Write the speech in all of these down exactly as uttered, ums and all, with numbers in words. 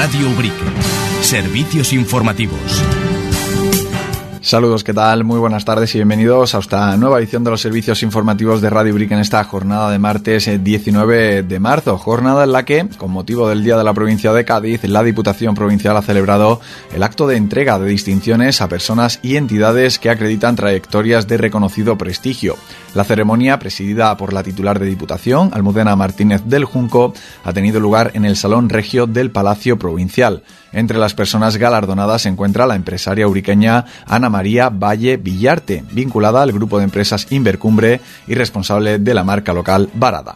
Radio Ubrique. Servicios informativos. Saludos, ¿qué tal? Muy buenas tardes y bienvenidos a esta nueva edición de los servicios informativos de Radio Ubrique en esta jornada de martes diecinueve de marzo, jornada en la que, con motivo del Día de la Provincia de Cádiz, la Diputación Provincial ha celebrado el acto de entrega de distinciones a personas y entidades que acreditan trayectorias de reconocido prestigio. La ceremonia, presidida por la titular de Diputación, Almudena Martínez del Junco, ha tenido lugar en el Salón Regio del Palacio Provincial. Entre las personas galardonadas se encuentra la empresaria ubriqueña Ana María Valle Villarte, vinculada al grupo de empresas Invercumbre y responsable de la marca local Barada.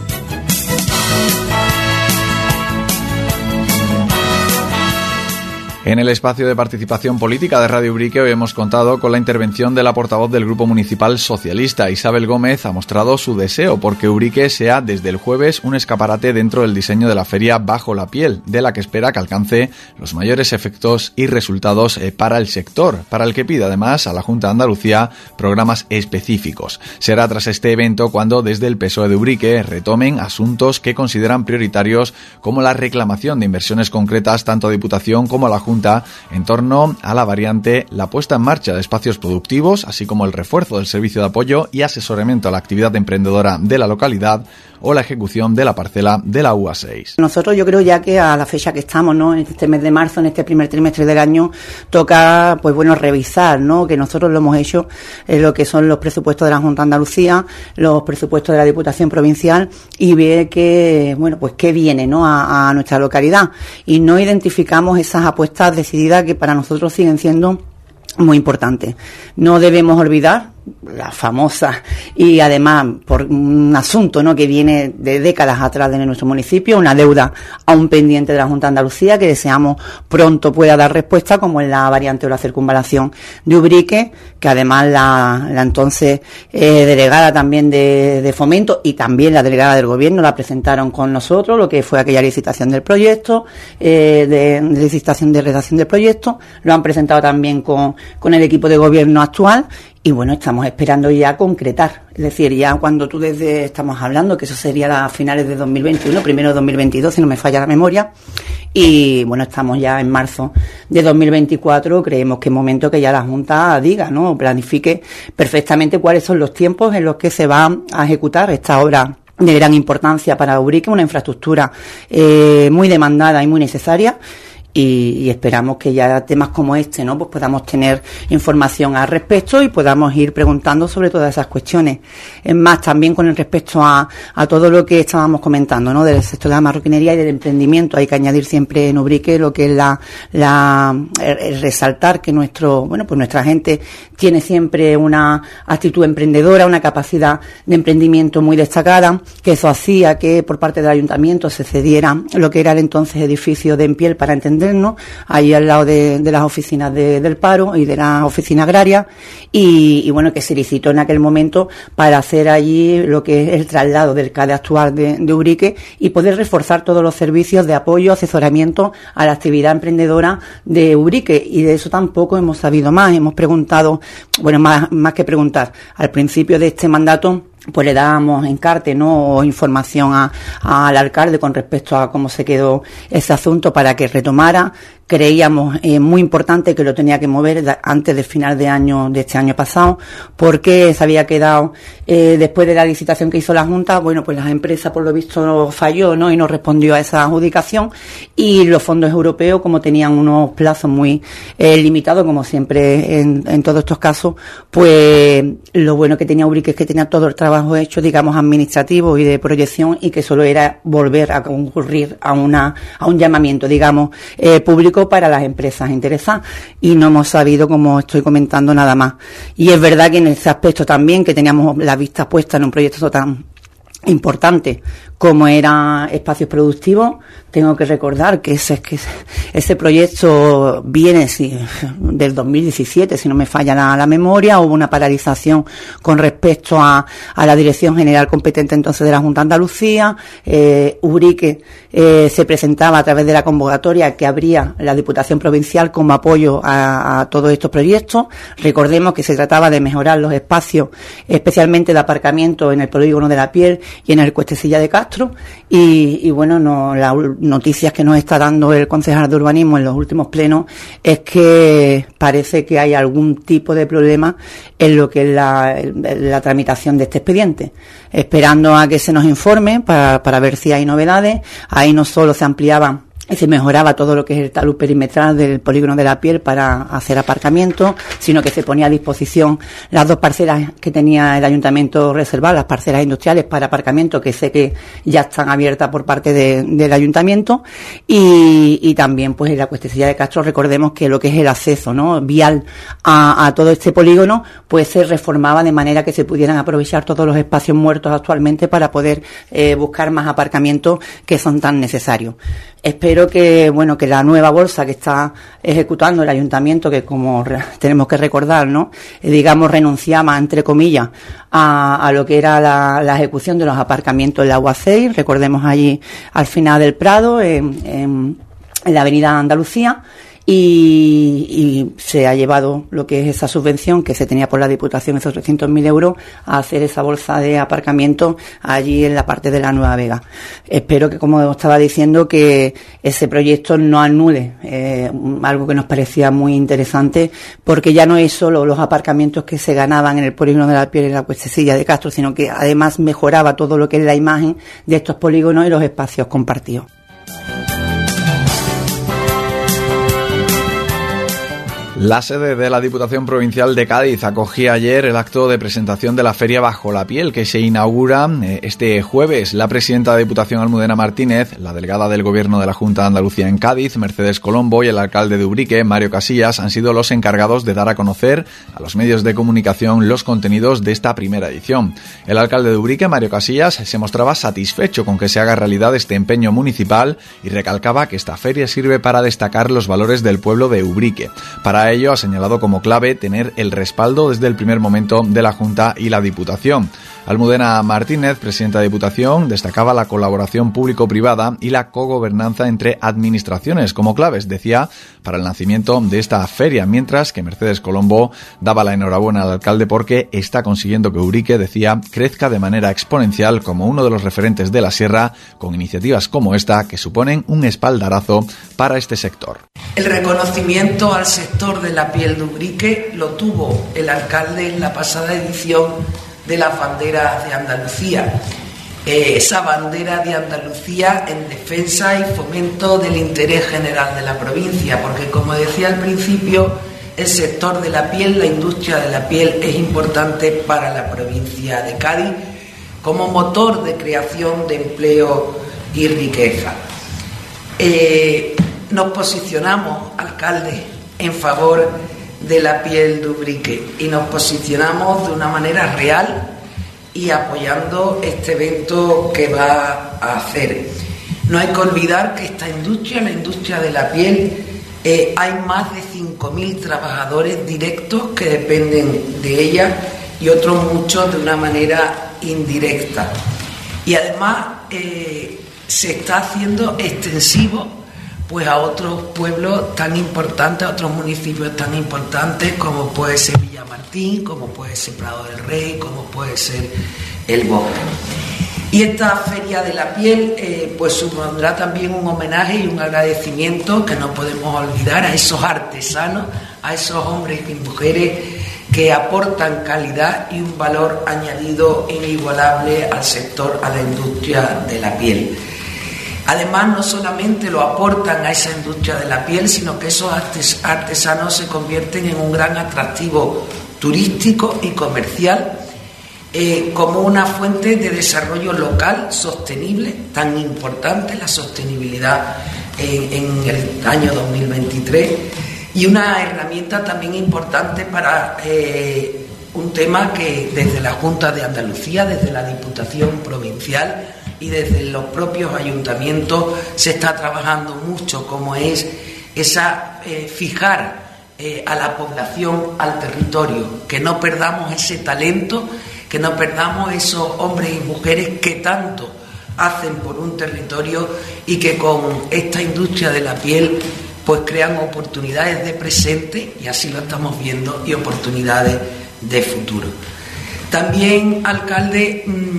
En el espacio de participación política de Radio Ubrique hoy hemos contado con la intervención de la portavoz del Grupo Municipal Socialista. Isabel Gómez ha mostrado su deseo porque Ubrique sea desde el jueves un escaparate dentro del diseño de la feria Bajo la Piel, de la que espera que alcance los mayores efectos y resultados para el sector, para el que pide además a la Junta de Andalucía programas específicos. Será tras este evento cuando desde el P S O E de Ubrique retomen asuntos que consideran prioritarios como la reclamación de inversiones concretas tanto a Diputación como a la Junta en torno a la variante, la puesta en marcha de espacios productivos, así como el refuerzo del servicio de apoyo y asesoramiento a la actividad emprendedora de la localidad o la ejecución de la parcela de la U A seis. Nosotros yo creo ya que a la fecha que estamos, ¿no?, en este mes de marzo, en este primer trimestre del año, toca, pues bueno, revisar, ¿no?, que nosotros lo hemos hecho en lo que son los presupuestos de la Junta de Andalucía, los presupuestos de la Diputación Provincial y ver que, bueno, pues qué viene, ¿no?, a, a nuestra localidad, y no identificamos esas apuestas decididas que para nosotros siguen siendo muy importantes. No debemos olvidar la famosa y además por un asunto, ¿no?, que viene de décadas atrás de nuestro municipio, una deuda aún pendiente de la Junta de Andalucía que deseamos pronto pueda dar respuesta, como en la variante o la circunvalación de Ubrique, que además la, la entonces eh, delegada también de, de Fomento y también la delegada del Gobierno la presentaron con nosotros, lo que fue aquella licitación del proyecto, eh, de, de licitación de redacción del proyecto, lo han presentado también con, con el equipo de Gobierno actual. Y bueno, estamos esperando ya concretar, es decir, ya cuando tú desde estamos hablando, que eso sería a finales de dos mil veintiuno, primero de dos mil veintidós, si no me falla la memoria, y bueno, estamos ya en marzo de dos mil veinticuatro, creemos que es momento que ya la Junta diga, ¿no?, planifique perfectamente cuáles son los tiempos en los que se va a ejecutar esta obra de gran importancia para Ubrique, una infraestructura eh, muy demandada y muy necesaria. Y, y esperamos que ya temas como este, ¿no?, pues podamos tener información al respecto y podamos ir preguntando sobre todas esas cuestiones. Es más, también con el respecto a, a todo lo que estábamos comentando, ¿no?, del sector de la marroquinería y del emprendimiento, hay que añadir siempre en Ubrique lo que es la, la, el, el resaltar que nuestro, bueno, pues nuestra gente tiene siempre una actitud emprendedora, una capacidad de emprendimiento muy destacada, que eso hacía que por parte del ayuntamiento se cediera lo que era el entonces edificio de Empiel para entender, ahí al lado de, de las oficinas de, del paro y de la oficina agraria y, y bueno, que se licitó en aquel momento para hacer allí lo que es el traslado del C A D E actual de, de Ubrique y poder reforzar todos los servicios de apoyo, asesoramiento a la actividad emprendedora de Ubrique, y de eso tampoco hemos sabido más. Hemos preguntado, bueno, más, más que preguntar, al principio de este mandato pues le dábamos encarte, ¿no?, o información a, a, al alcalde con respecto a cómo se quedó ese asunto para que retomara. Creíamos eh, muy importante que lo tenía que mover da, antes del final de año de este año pasado, porque se había quedado eh, después de la licitación que hizo la Junta. Bueno, pues la empresa por lo visto falló, ¿no?, y no respondió a esa adjudicación, y los fondos europeos, como tenían unos plazos muy eh, limitados, como siempre en, en todos estos casos, pues lo bueno que tenía Ubrique es que tenía todo el trabajo hecho, digamos, administrativo y de proyección, y que solo era volver a concurrir a una a un llamamiento, digamos, eh, público para las empresas interesadas, y no hemos sabido, como estoy comentando, nada más. Y es verdad que en ese aspecto también, que teníamos la vista puesta en un proyecto tan importante como era espacios productivos, tengo que recordar que ese, que ese proyecto viene sí, del dos mil diecisiete, si no me falla la, la memoria. Hubo una paralización con respecto a, a la Dirección General competente entonces de la Junta de Andalucía. eh, Ubrique eh, se presentaba a través de la convocatoria que abría la Diputación Provincial como apoyo a, a todos estos proyectos. Recordemos que se trataba de mejorar los espacios, especialmente de aparcamiento en el polígono de la Piel, y en el Cuestecilla de Castro. Y, y bueno, no, las noticias que nos está dando el concejal de urbanismo en los últimos plenos es que parece que hay algún tipo de problema en lo que es la, la tramitación de este expediente. Esperando a que se nos informe para, para ver si hay novedades. Ahí no solo se ampliaban y se mejoraba todo lo que es el talud perimetral del polígono de la Piel para hacer aparcamiento, sino que se ponía a disposición las dos parcelas que tenía el ayuntamiento reservadas, las parcelas industriales para aparcamiento, que sé que ya están abiertas por parte de, del ayuntamiento, y, y también pues en la Cuestecilla de Castro recordemos que lo que es el acceso, ¿no?, vial a, a todo este polígono, pues se reformaba de manera que se pudieran aprovechar todos los espacios muertos actualmente para poder eh, buscar más aparcamientos que son tan necesarios. Espero que, bueno, que la nueva bolsa que está ejecutando el ayuntamiento, que como re, tenemos que recordar, ¿no?, eh, digamos, renunciaba, entre comillas, a, a lo que era la, la ejecución de los aparcamientos en la U A seis, recordemos allí al final del Prado, en, en, en la avenida Andalucía, y, y se ha llevado lo que es esa subvención que se tenía por la Diputación, esos trescientos mil euros, a hacer esa bolsa de aparcamiento allí en la parte de la Nueva Vega. Espero que, como estaba diciendo, que ese proyecto no anule eh, algo que nos parecía muy interesante, porque ya no es solo los aparcamientos que se ganaban en el polígono de la Piel y la Cuestecilla de Castro, sino que además mejoraba todo lo que es la imagen de estos polígonos y los espacios compartidos. La sede de la Diputación Provincial de Cádiz acogía ayer el acto de presentación de la Feria Bajo la Piel, que se inaugura este jueves. La presidenta de Diputación, Almudena Martínez, la delegada del Gobierno de la Junta de Andalucía en Cádiz, Mercedes Colombo, y el alcalde de Ubrique, Mario Casillas, han sido los encargados de dar a conocer a los medios de comunicación los contenidos de esta primera edición. El alcalde de Ubrique, Mario Casillas, se mostraba satisfecho con que se haga realidad este empeño municipal y recalcaba que esta feria sirve para destacar los valores del pueblo de Ubrique. Para ello ha señalado como clave tener el respaldo desde el primer momento de la Junta y la Diputación. Almudena Martínez, presidenta de Diputación, destacaba la colaboración público-privada y la cogobernanza entre administraciones como claves, decía, para el nacimiento de esta feria, mientras que Mercedes Colombo daba la enhorabuena al alcalde porque está consiguiendo que Ubrique, decía, crezca de manera exponencial como uno de los referentes de la sierra, con iniciativas como esta que suponen un espaldarazo para este sector. El reconocimiento al sector de la piel de Ubrique lo tuvo el alcalde en la pasada edición de las banderas de Andalucía. Eh, esa bandera de Andalucía en defensa y fomento del interés general de la provincia, porque como decía al principio, el sector de la piel, la industria de la piel es importante para la provincia de Cádiz como motor de creación de empleo y riqueza. Eh, nos posicionamos, alcalde, en favor de la piel de Ubrique y nos posicionamos de una manera real y apoyando este evento que va a hacer. No hay que olvidar que esta industria, la industria de la piel, eh, hay más de cinco mil trabajadores directos que dependen de ella y otros muchos de una manera indirecta. Y además eh, se está haciendo extensivo pues a otros pueblos tan importantes, a otros municipios tan importantes como puede ser Villamartín, como puede ser Prado del Rey, como puede ser El Bosque. Y esta Feria de la Piel eh, pues supondrá también un homenaje y un agradecimiento que no podemos olvidar a esos artesanos, a esos hombres y mujeres que aportan calidad y un valor añadido inigualable al sector, a la industria de la piel. Además, no solamente lo aportan a esa industria de la piel, sino que esos artesanos se convierten en un gran atractivo turístico y comercial, eh, como una fuente de desarrollo local sostenible, tan importante la sostenibilidad en, en el año dos mil veintitrés, y una herramienta también importante para eh, un tema que desde la Junta de Andalucía, desde la Diputación Provincial y desde los propios ayuntamientos se está trabajando mucho, como es esa eh, fijar eh, a la población al territorio, que no perdamos ese talento, que no perdamos esos hombres y mujeres que tanto hacen por un territorio y que con esta industria de la piel pues crean oportunidades de presente, y así lo estamos viendo, y oportunidades de futuro. También, alcalde, mmm,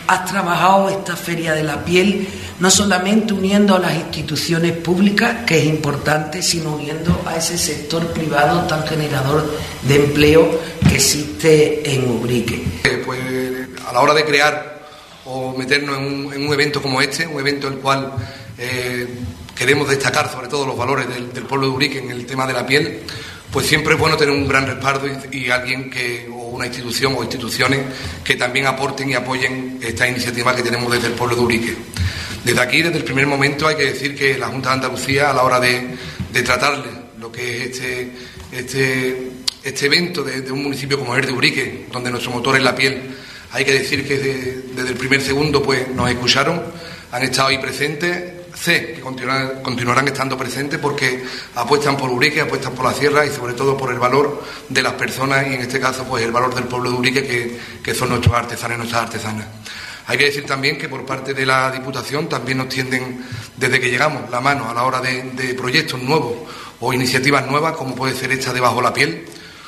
has trabajado esta Feria de la Piel no solamente uniendo a las instituciones públicas, que es importante, sino uniendo a ese sector privado tan generador de empleo que existe en Ubrique. Eh, pues a la hora de crear o meternos en un, en un evento como este, un evento en el cual eh, queremos destacar sobre todo los valores del, del pueblo de Ubrique en el tema de la piel, pues siempre es bueno tener un gran respaldo y, y alguien que, o una institución o instituciones que también aporten y apoyen esta iniciativa que tenemos desde el pueblo de Ubrique. Desde aquí, desde el primer momento, hay que decir que la Junta de Andalucía, a la hora de, de tratarle lo que es este, este, este evento de, de un municipio como el de Ubrique, donde nuestro motor es la piel, hay que decir que de, desde el primer segundo pues nos escucharon, han estado ahí presentes. Sé que continuarán, continuarán estando presentes porque apuestan por Ubrique, apuestan por la sierra y sobre todo por el valor de las personas y en este caso pues el valor del pueblo de Ubrique que, que son nuestros artesanos y nuestras artesanas. Hay que decir también que por parte de la Diputación también nos tienden desde que llegamos la mano a la hora de, de proyectos nuevos o iniciativas nuevas como puede ser esta de Bajo la Piel.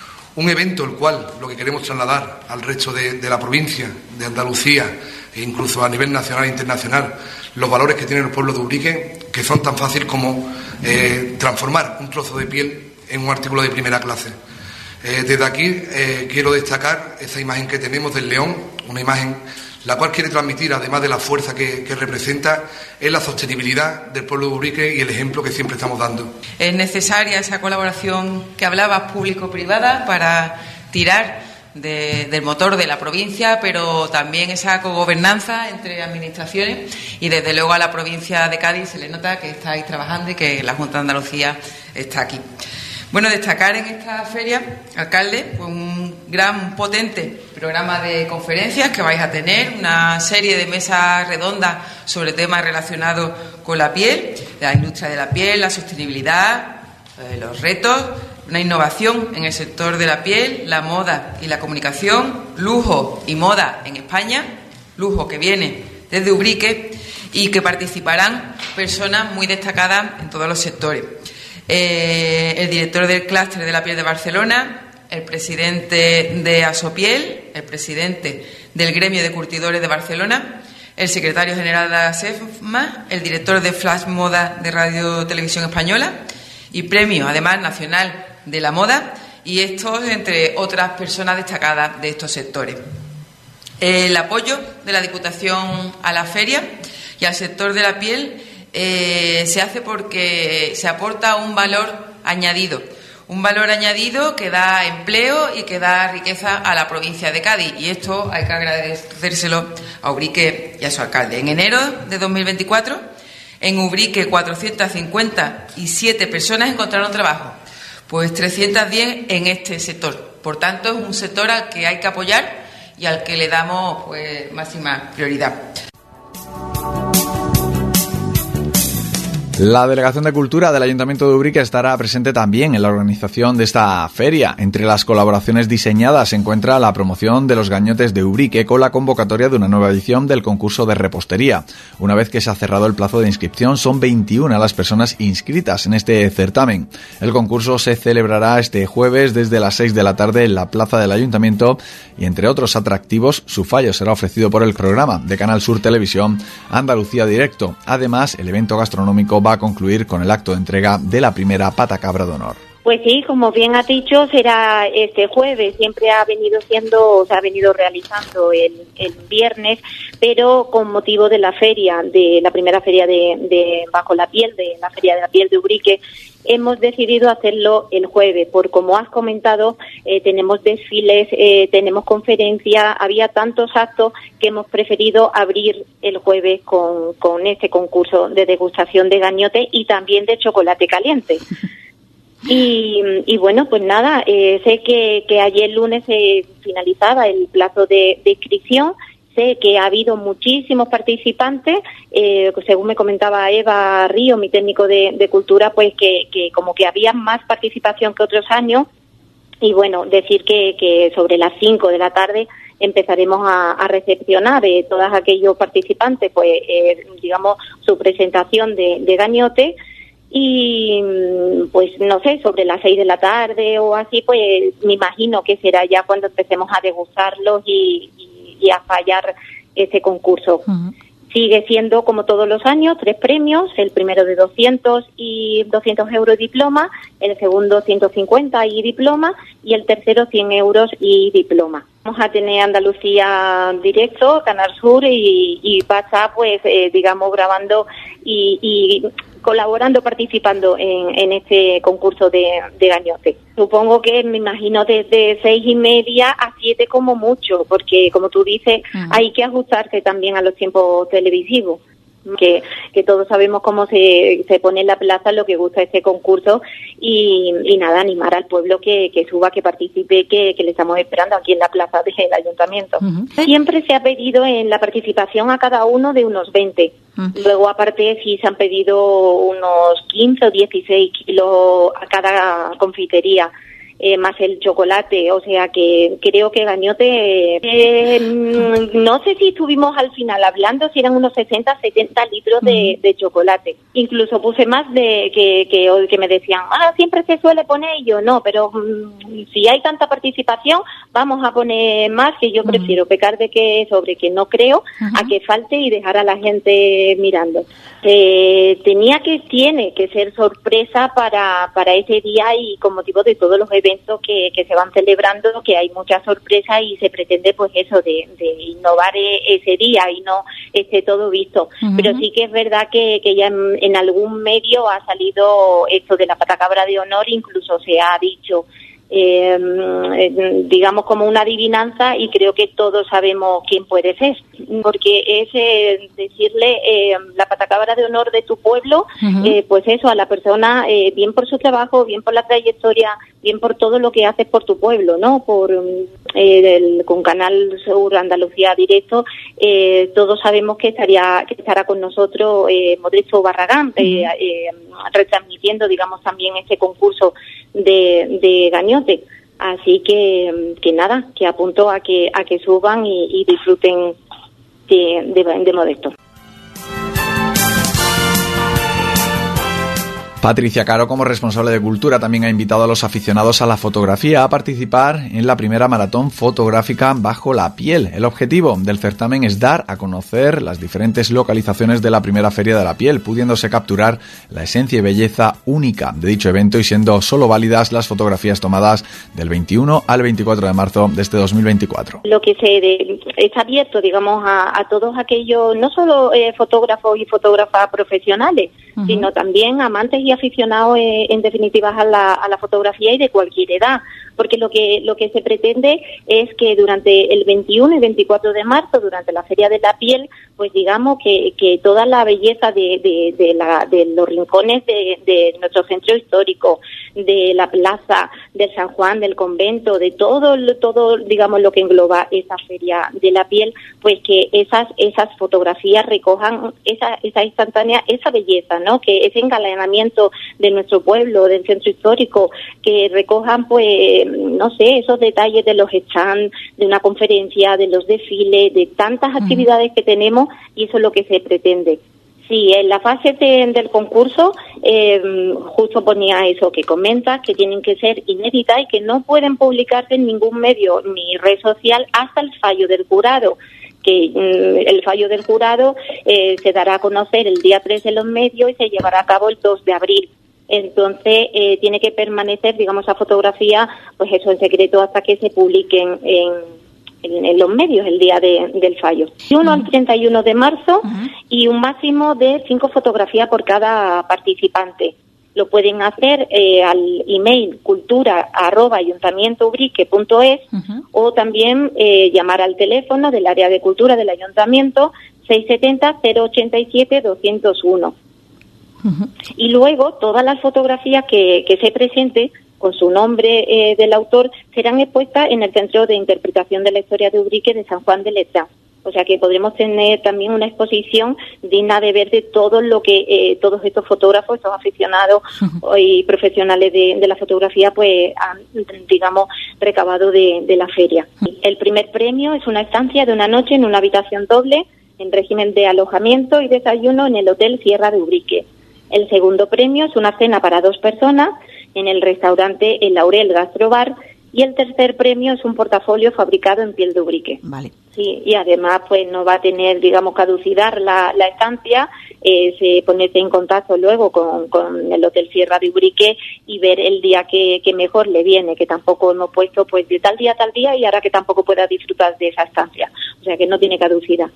Un evento el cual lo que queremos trasladar al resto de, de la provincia, de Andalucía e incluso a nivel nacional e internacional, los valores que tiene el pueblo de Ubrique, que son tan fácil como eh, transformar un trozo de piel en un artículo de primera clase. Eh, desde aquí eh, quiero destacar esa imagen que tenemos del león, una imagen la cual quiere transmitir, además de la fuerza que, que representa, es la sostenibilidad del pueblo de Ubrique y el ejemplo que siempre estamos dando. Es necesaria esa colaboración que hablabas público-privada para tirar de, del motor de la provincia, pero también esa cogobernanza entre administraciones y desde luego a la provincia de Cádiz se le nota que estáis trabajando y que la Junta de Andalucía está aquí. Bueno, destacar en esta feria, alcalde, pues un gran, potente programa de conferencias que vais a tener, una serie de mesas redondas sobre temas relacionados con la piel, la industria de la piel, la sostenibilidad, eh, los retos, una innovación en el sector de la piel, la moda y la comunicación, lujo y moda en España, lujo que viene desde Ubrique y que participarán personas muy destacadas en todos los sectores. Eh, el director del clúster de la piel de Barcelona, el presidente de Asopiel, el presidente del gremio de curtidores de Barcelona, el secretario general de la SEFMA, el director de Flash Moda de Radio Televisión Española y premio, además, nacional de la moda, y estos entre otras personas destacadas de estos sectores. El apoyo de la Diputación a la feria y al sector de la piel Eh, se hace porque se aporta un valor añadido, un valor añadido que da empleo y que da riqueza a la provincia de Cádiz, y esto hay que agradecérselo a Ubrique y a su alcalde. En enero de dos mil veinticuatro, en Ubrique cuatrocientas cincuenta y siete personas encontraron trabajo, pues trescientas diez en este sector. Por tanto, es un sector al que hay que apoyar y al que le damos pues máxima prioridad. La Delegación de Cultura del Ayuntamiento de Ubrique estará presente también en la organización de esta feria. Entre las colaboraciones diseñadas se encuentra la promoción de los gañotes de Ubrique con la convocatoria de una nueva edición del concurso de repostería. Una vez que se ha cerrado el plazo de inscripción, son veintiuna las personas inscritas en este certamen. El concurso se celebrará este jueves desde las seis de la tarde en la plaza del Ayuntamiento y, entre otros atractivos, su fallo será ofrecido por el programa de Canal Sur Televisión Andalucía Directo. Además, el evento gastronómico va a concluir con el acto de entrega de la primera pata cabra de honor. Pues sí, como bien has dicho, será este jueves. Siempre ha venido siendo, se ha venido realizando el, el viernes, pero con motivo de la feria, de la primera feria de, de Bajo la Piel, de la Feria de la Piel de Ubrique, hemos decidido hacerlo el jueves, por como has comentado, eh, tenemos desfiles, eh, tenemos conferencias, había tantos actos que hemos preferido abrir el jueves con, con este concurso de degustación de gañote y también de chocolate caliente. Y, y bueno, pues nada, eh, sé que, que ayer lunes se finalizaba el plazo de, de inscripción. Sé que ha habido muchísimos participantes, eh, según me comentaba Eva Río, mi técnico de, de cultura, pues que, que como que había más participación que otros años. Y bueno, decir que, que sobre las cinco de la tarde empezaremos a, a recepcionar eh, todos aquellos participantes, pues eh, digamos su presentación de, de gañote. Y pues no sé, sobre las seis de la tarde o así, pues me imagino que será ya cuando empecemos a degustarlos y, y, y a fallar ese concurso. Uh-huh. Sigue siendo, como todos los años, tres premios, el primero de doscientos y doscientos euros diploma, el segundo ciento cincuenta y diploma, y el tercero cien euros y diploma. Vamos a tener Andalucía Directo, Canal Sur y, y pasa, pues, eh, digamos, grabando y, y colaborando, participando en, en este concurso de, de gañote. Supongo que, me imagino, desde seis y media a siete como mucho, porque, como tú dices, uh-huh. hay que ajustarse también a los tiempos televisivos. Que, que todos sabemos cómo se, se pone en la plaza, lo que gusta este concurso y, y nada, animar al pueblo que, que suba, que participe, que, que le estamos esperando aquí en la plaza del ayuntamiento. Uh-huh. Siempre se ha pedido en la participación a cada uno de unos veinte. Uh-huh. Luego, aparte, sí se han pedido unos quince o dieciséis kilos a cada confitería. Eh, más el chocolate, o sea que creo que gañote, eh, no sé si estuvimos al final hablando si eran unos sesenta, setenta litros de, de chocolate. Incluso puse más de que, que, que me decían, ah, siempre se suele poner, y yo no, pero mmm, si hay tanta participación, vamos a poner más, que yo prefiero pecar de que sobre que no creo, uh-huh. a que falte y dejar a la gente mirando. Eh, tenía que, tiene que ser sorpresa para, para ese día y con motivo de todos los eventos que, que se van celebrando, que hay muchas sorpresas y se pretende pues eso de, de innovar ese día y no esté todo visto. Uh-huh. Pero sí que es verdad que, que ya en, en algún medio ha salido esto de la patacabra de honor, incluso se ha dicho Eh, digamos como una adivinanza, y creo que todos sabemos quién puede ser, porque es eh, decirle eh, la patacabra de honor de tu pueblo, uh-huh. eh, pues eso, a la persona, eh, bien por su trabajo, bien por la trayectoria, bien por todo lo que haces por tu pueblo, ¿no? Por eh, el, con Canal Sur Andalucía Directo, eh, todos sabemos que estaría que estará con nosotros eh, Modesto Barragán, uh-huh. eh, eh, retransmitiendo, digamos, también este concurso de, de gañote. Así que, que nada, que apunto a que a que suban y, y disfruten de, de, de Modesto. Patricia Caro, como responsable de Cultura, también ha invitado a los aficionados a la fotografía a participar en la primera maratón fotográfica Bajo la Piel. El objetivo del certamen es dar a conocer las diferentes localizaciones de la primera Feria de la Piel, pudiéndose capturar la esencia y belleza única de dicho evento y siendo solo válidas las fotografías tomadas del veintiuno al veinticuatro de marzo de este dos mil veinticuatro. Lo que se de, está abierto, digamos, a, a todos aquellos, no solo eh, fotógrafos y fotógrafas profesionales, uh-huh. sino también amantes y aficionados eh, en definitiva a la, a la fotografía y de cualquier edad, porque lo que lo que se pretende es que durante el veintiuno y veinticuatro de marzo, durante la Feria de la Piel, pues digamos que, que toda la belleza de, de, de, la, de los rincones de, de nuestro centro histórico, de la plaza, del San Juan, del convento, de todo, todo digamos lo que engloba esa Feria de la Piel, pues que esas esas fotografías recojan esa esa instantánea, esa belleza, ¿no? Que ese engalanamiento de nuestro pueblo, del centro histórico, que recojan, pues, no sé, esos detalles de los stands, de una conferencia, de los desfiles, de tantas uh-huh. actividades que tenemos, y eso es lo que se pretende. Sí, en la fase de, del concurso eh, justo ponía eso que comentas, que tienen que ser inéditas y que no pueden publicarse en ningún medio ni red social hasta el fallo del jurado, que mm, el fallo del jurado eh, se dará a conocer el día tres en los medios y se llevará a cabo el dos de abril. Entonces eh, tiene que permanecer, digamos, esa fotografía, pues eso, en secreto hasta que se publiquen en En, en los medios el día de, del fallo. uno al treinta y uno de marzo uh-huh. y un máximo de cinco fotografías por cada participante. Lo pueden hacer eh, al email cultura arroba ayuntamientoubrique punto es uh-huh. o también eh, llamar al teléfono del área de cultura del ayuntamiento seiscientos setenta, cero ochenta y siete, doscientos uno. Uh-huh. Y luego todas las fotografías que, que se presenten con su nombre eh, del autor, serán expuestas en el Centro de Interpretación de la Historia de Ubrique de San Juan de Letrán. O sea que podremos tener también una exposición digna de ver de todo lo que eh, todos estos fotógrafos, estos aficionados uh-huh. y profesionales de, de la fotografía, pues han, digamos, recabado de, de la feria. Uh-huh. El primer premio es una estancia de una noche en una habitación doble, en régimen de alojamiento y desayuno en el Hotel Sierra de Ubrique. El segundo premio es una cena para dos personas en el restaurante El Laurel Gastrobar, y el tercer premio es un portafolio fabricado en piel de Ubrique. Vale. Sí, y además pues no va a tener, digamos, caducidad la, la estancia, eh, se ponerse en contacto luego con, con el Hotel Sierra de Ubrique y ver el día que, que mejor le viene, que tampoco hemos puesto pues de tal día a tal día y ahora que tampoco pueda disfrutar de esa estancia, o sea que no tiene caducidad.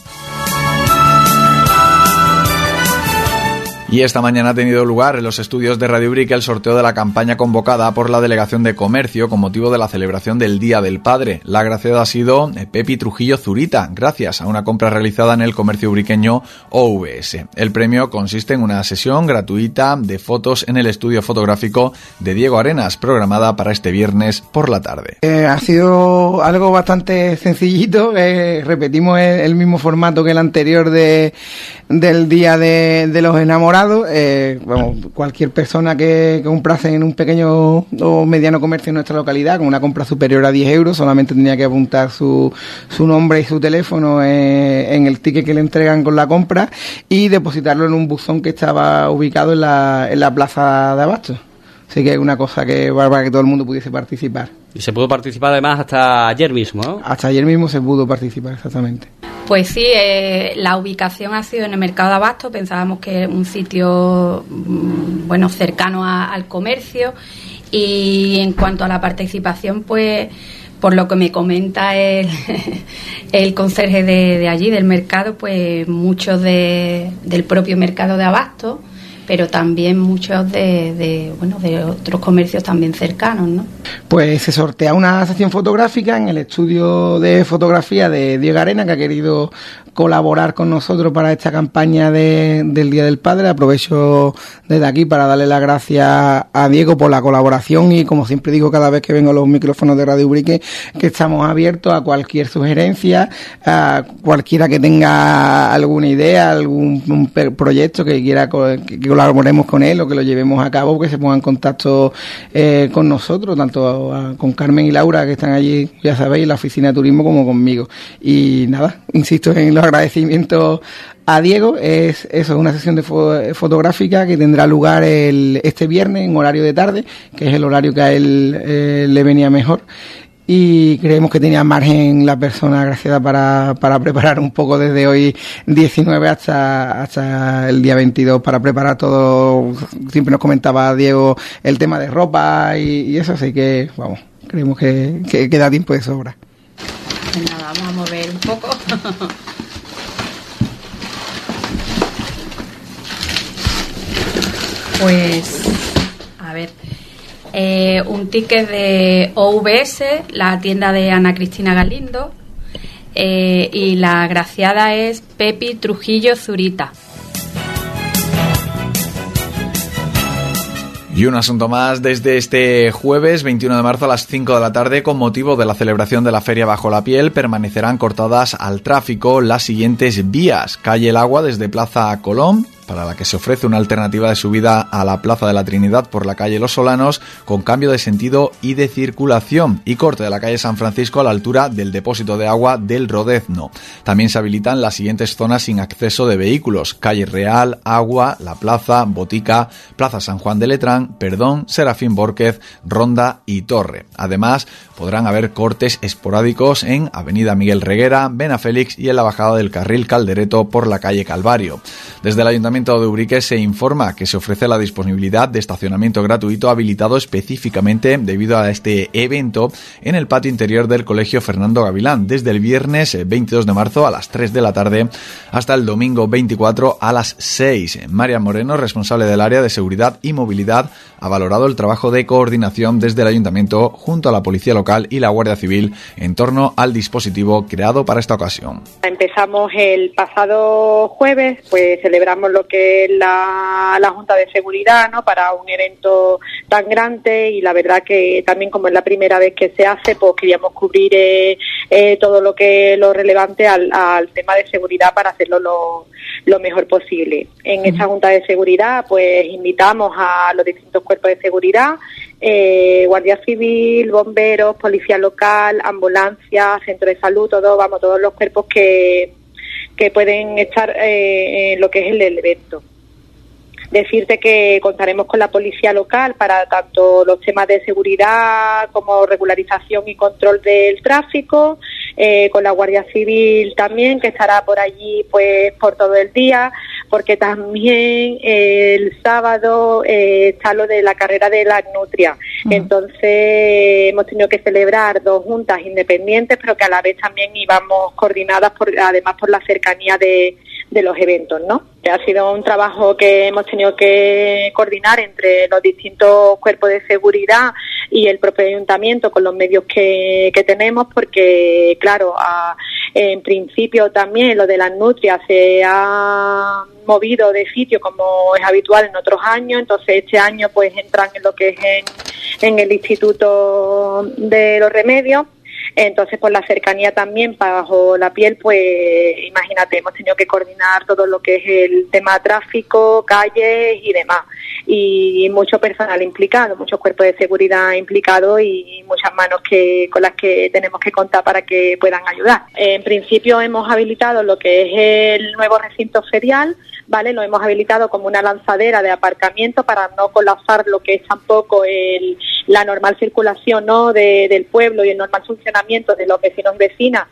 Y esta mañana ha tenido lugar en los estudios de Radio Ubrique el sorteo de la campaña convocada por la Delegación de Comercio con motivo de la celebración del Día del Padre. La agraciada ha sido Pepi Trujillo Zurita, gracias a una compra realizada en el comercio ubriqueño O V S. El premio consiste en una sesión gratuita de fotos en el estudio fotográfico de Diego Arenas, programada para este viernes por la tarde. Eh, ha sido algo bastante sencillito, eh, repetimos el, el mismo formato que el anterior de, del Día de, de los Enamorados. Eh, bueno, cualquier persona que, que comprase en un pequeño o mediano comercio en nuestra localidad con una compra superior a diez euros solamente tenía que apuntar su, su nombre y su teléfono eh, en el ticket que le entregan con la compra y depositarlo en un buzón que estaba ubicado en la, en la plaza de Abasto. Así que es una cosa que para que todo el mundo pudiese participar. Y se pudo participar además hasta ayer mismo, ¿no? Hasta ayer mismo se pudo participar, exactamente. Pues sí, eh, la ubicación ha sido en el Mercado de Abasto. Pensábamos que era un sitio bueno cercano a, al comercio. Y en cuanto a la participación, pues por lo que me comenta el, el conserje de, de allí, del mercado, pues muchos de, del propio Mercado de Abasto, pero también muchos de, de bueno de otros comercios también cercanos, ¿no? Pues se sortea una sesión fotográfica en el estudio de fotografía de Diego Arena, que ha querido colaborar con nosotros para esta campaña de, del Día del Padre. Aprovecho desde aquí para darle las gracias a Diego por la colaboración y, como siempre digo cada vez que vengo a los micrófonos de Radio Ubrique, que estamos abiertos a cualquier sugerencia, a cualquiera que tenga alguna idea, algún un proyecto que quiera que, que colaboremos con él o que lo llevemos a cabo, que se ponga en contacto eh, con nosotros, tanto a, con Carmen y Laura, que están allí, ya sabéis, en la oficina de turismo, como conmigo. Y nada, insisto en los agradecimientos a Diego. Es eso, es una sesión de fo- fotográfica que tendrá lugar el, este viernes en horario de tarde, que es el horario que a él eh, le venía mejor. Y creemos que tenía margen la persona agraciada para, para preparar un poco desde hoy diecinueve hasta, hasta el día veintidós para preparar todo. Siempre nos comentaba Diego el tema de ropa y, y eso, así que vamos, creemos que, que queda tiempo de sobra. Pues nada, vamos a mover un poco. Pues, a ver... Eh, un ticket de O V S, la tienda de Ana Cristina Galindo, eh, y la agraciada es Pepi Trujillo Zurita. Y un asunto más desde este jueves veintiuno de marzo a las cinco de la tarde, con motivo de la celebración de la Feria Bajo la Piel, permanecerán cortadas al tráfico las siguientes vías: calle El Agua desde Plaza Colón, para la que se ofrece una alternativa de subida a la Plaza de la Trinidad por la calle Los Solanos, con cambio de sentido y de circulación, y corte de la calle San Francisco a la altura del depósito de agua del Rodezno. También se habilitan las siguientes zonas sin acceso de vehículos: calle Real, Agua, La Plaza, Botica, Plaza San Juan de Letrán, Perdón, Serafín Bórquez, Ronda y Torre. Además, podrán haber cortes esporádicos en Avenida Miguel Reguera, Benafélix y en la bajada del carril Caldereto por la calle Calvario. Desde el Ayuntamiento de Ubrique se informa que se ofrece la disponibilidad de estacionamiento gratuito habilitado específicamente debido a este evento en el patio interior del Colegio Fernando Gavilán, desde el viernes veintidós de marzo a las tres de la tarde hasta el domingo veinticuatro a las seis. María Moreno, responsable del área de seguridad y movilidad, ha valorado el trabajo de coordinación desde el Ayuntamiento junto a la Policía Local y la Guardia Civil en torno al dispositivo creado para esta ocasión. Empezamos el pasado jueves, pues celebramos lo que es la, la Junta de Seguridad, ¿no?, para un evento tan grande, y la verdad que también, como es la primera vez que se hace, pues queríamos cubrir eh, eh, todo lo que lo relevante al, al tema de seguridad para hacerlo lo, lo mejor posible. En uh-huh. esta Junta de Seguridad pues invitamos a los distintos cuerpos de seguridad, eh, Guardia Civil, bomberos, Policía Local, ambulancia, Centro de Salud, todo, vamos, todos los cuerpos que que pueden estar eh, en lo que es el, el evento. Decirte que contaremos con la Policía Local para tanto los temas de seguridad como regularización y control del tráfico, eh, con la Guardia Civil también, que estará por allí pues por todo el día, porque también eh, el sábado eh, está lo de la carrera de la Nutria. Uh-huh. Entonces hemos tenido que celebrar dos juntas independientes, pero que a la vez también íbamos coordinadas, por, además por la cercanía de, de los eventos, ¿no? Ha sido un trabajo que hemos tenido que coordinar entre los distintos cuerpos de seguridad y el propio ayuntamiento con los medios que, que tenemos, porque, claro, a, en principio también lo de las nutrias se ha movido de sitio como es habitual en otros años, entonces este año pues entran en lo que es en, en el Instituto de los Remedios. Entonces, por la cercanía también bajo la piel, pues imagínate, hemos tenido que coordinar todo lo que es el tema de tráfico, calles y demás. Y mucho personal implicado, muchos cuerpos de seguridad implicados y muchas manos que con las que tenemos que contar para que puedan ayudar. En principio hemos habilitado lo que es el nuevo recinto ferial, ¿vale? Lo hemos habilitado como una lanzadera de aparcamiento para no colapsar lo que es tampoco el, la normal circulación, ¿no?, de, del pueblo y el normal funcionamiento de los vecinos vecinas,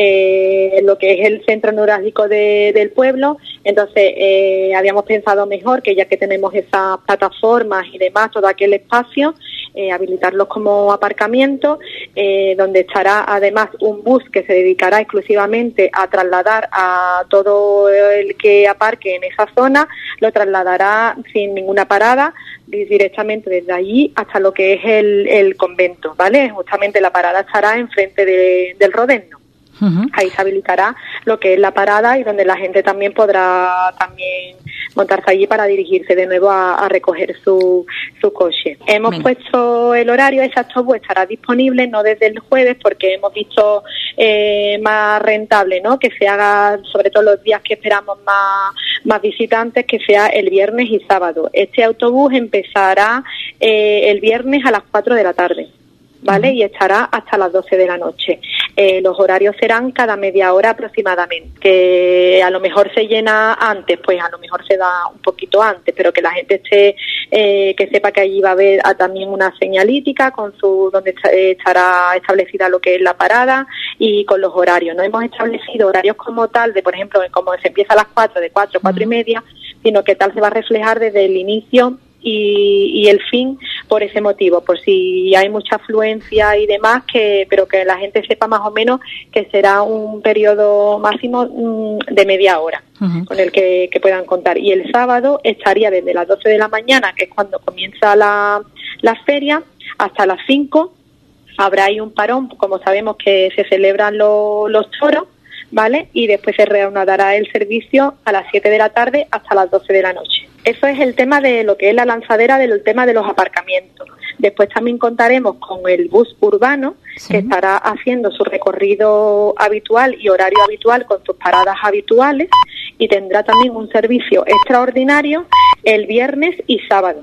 eh, lo que es el centro neurálgico de, del pueblo. Entonces eh, habíamos pensado mejor que ya que tenemos esas plataformas y demás, todo aquel espacio, eh, habilitarlos como aparcamiento, eh, donde estará además un bus que se dedicará exclusivamente a trasladar a todo el que aparque en esa zona, lo trasladará sin ninguna parada directamente desde allí hasta lo que es el, el convento, ¿vale? Justamente la parada estará enfrente de, del Rodeno. Uh-huh. Ahí se habilitará lo que es la parada y donde la gente también podrá también montarse allí para dirigirse de nuevo a, a recoger su, su coche. Hemos Bien. puesto el horario, exacto, pues estará disponible no desde el jueves porque hemos visto eh, más rentable, ¿no?, que se haga, sobre todo los días que esperamos más, más visitantes, que sea el viernes y sábado. Este autobús empezará eh, el viernes a las cuatro de la tarde. ¿Vale? Y estará hasta las doce de la noche. Eh, los horarios serán cada media hora aproximadamente. Que a lo mejor se llena antes, pues a lo mejor se da un poquito antes, pero que la gente esté, eh, que sepa que allí va a haber a, también una señalítica con su donde estará establecida lo que es la parada y con los horarios. No hemos establecido horarios como tal, de por ejemplo, como se empieza a las cuatro, de cuatro, cuatro y media, sino que tal se va a reflejar desde el inicio Y, y el fin por ese motivo, por si hay mucha afluencia y demás, que pero que la gente sepa más o menos que será un periodo máximo mmm, de media hora uh-huh. con el que, que puedan contar. Y el sábado estaría desde las doce de la mañana, que es cuando comienza la, la feria, hasta las cinco. Habrá ahí un parón, como sabemos que se celebran lo, los toros, ¿vale? Y después se reanudará el servicio a las siete de la tarde hasta las doce de la noche. Eso es el tema de lo que es la lanzadera, del tema de los aparcamientos. Después también contaremos con el bus urbano, sí. que estará haciendo su recorrido habitual y horario habitual con sus paradas habituales, y tendrá también un servicio extraordinario el viernes y sábado.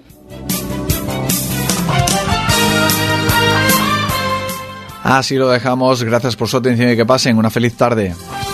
Así lo dejamos. Gracias por su atención y que pasen una feliz tarde.